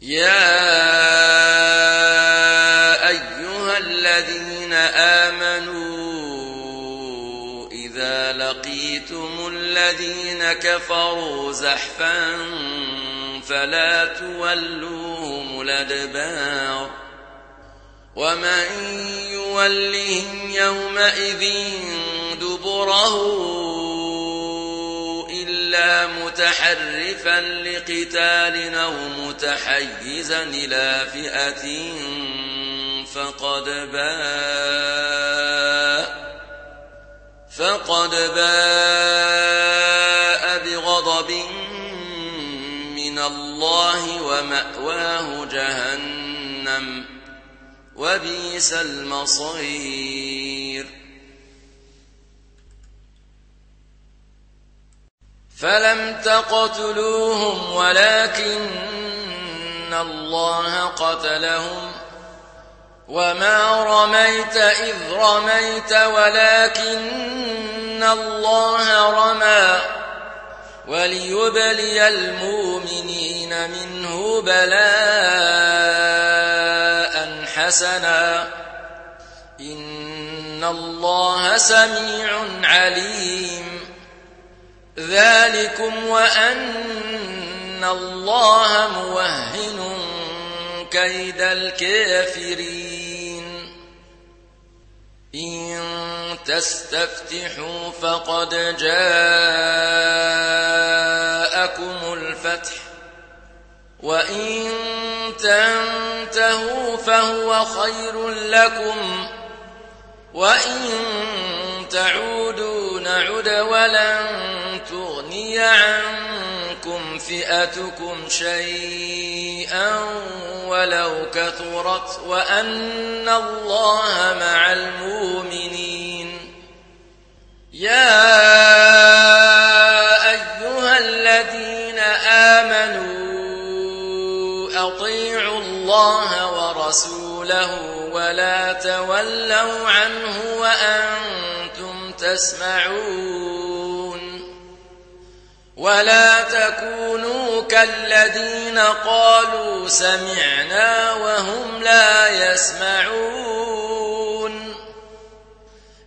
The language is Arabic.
يا أيها الذين آمنوا إذا لقيتم الذين كفروا زحفا فلا تولوهم الأدبار ومن يولهم يومئذ دبره إلا متحرفا لقتال أو متحيزا إلى فئة فقد باء بغضب من الله ومأواه جهنم وبئس المصير فلم تقتلوهم ولكن الله قتلهم وما رميت إذ رميت ولكن الله رمى وليبلي المؤمنين منه بلاء حسنا إن الله سميع عليم ذلكم وأن الله موهن كيد الكافرين إن تستفتحوا فقد جاءكم الفتح وإن تنتهوا فهو خير لكم وإن تعودوا نعد ولن تغني عنكم فئتكم شيئا ولو كثرت وأن الله مع المؤمنين يا أيها الذين آمنوا أطيعوا الله ورسوله ولا تولوا عنه وأنتم تسمعون ولا تكونوا كالذين قالوا سمعنا وهم لا يسمعون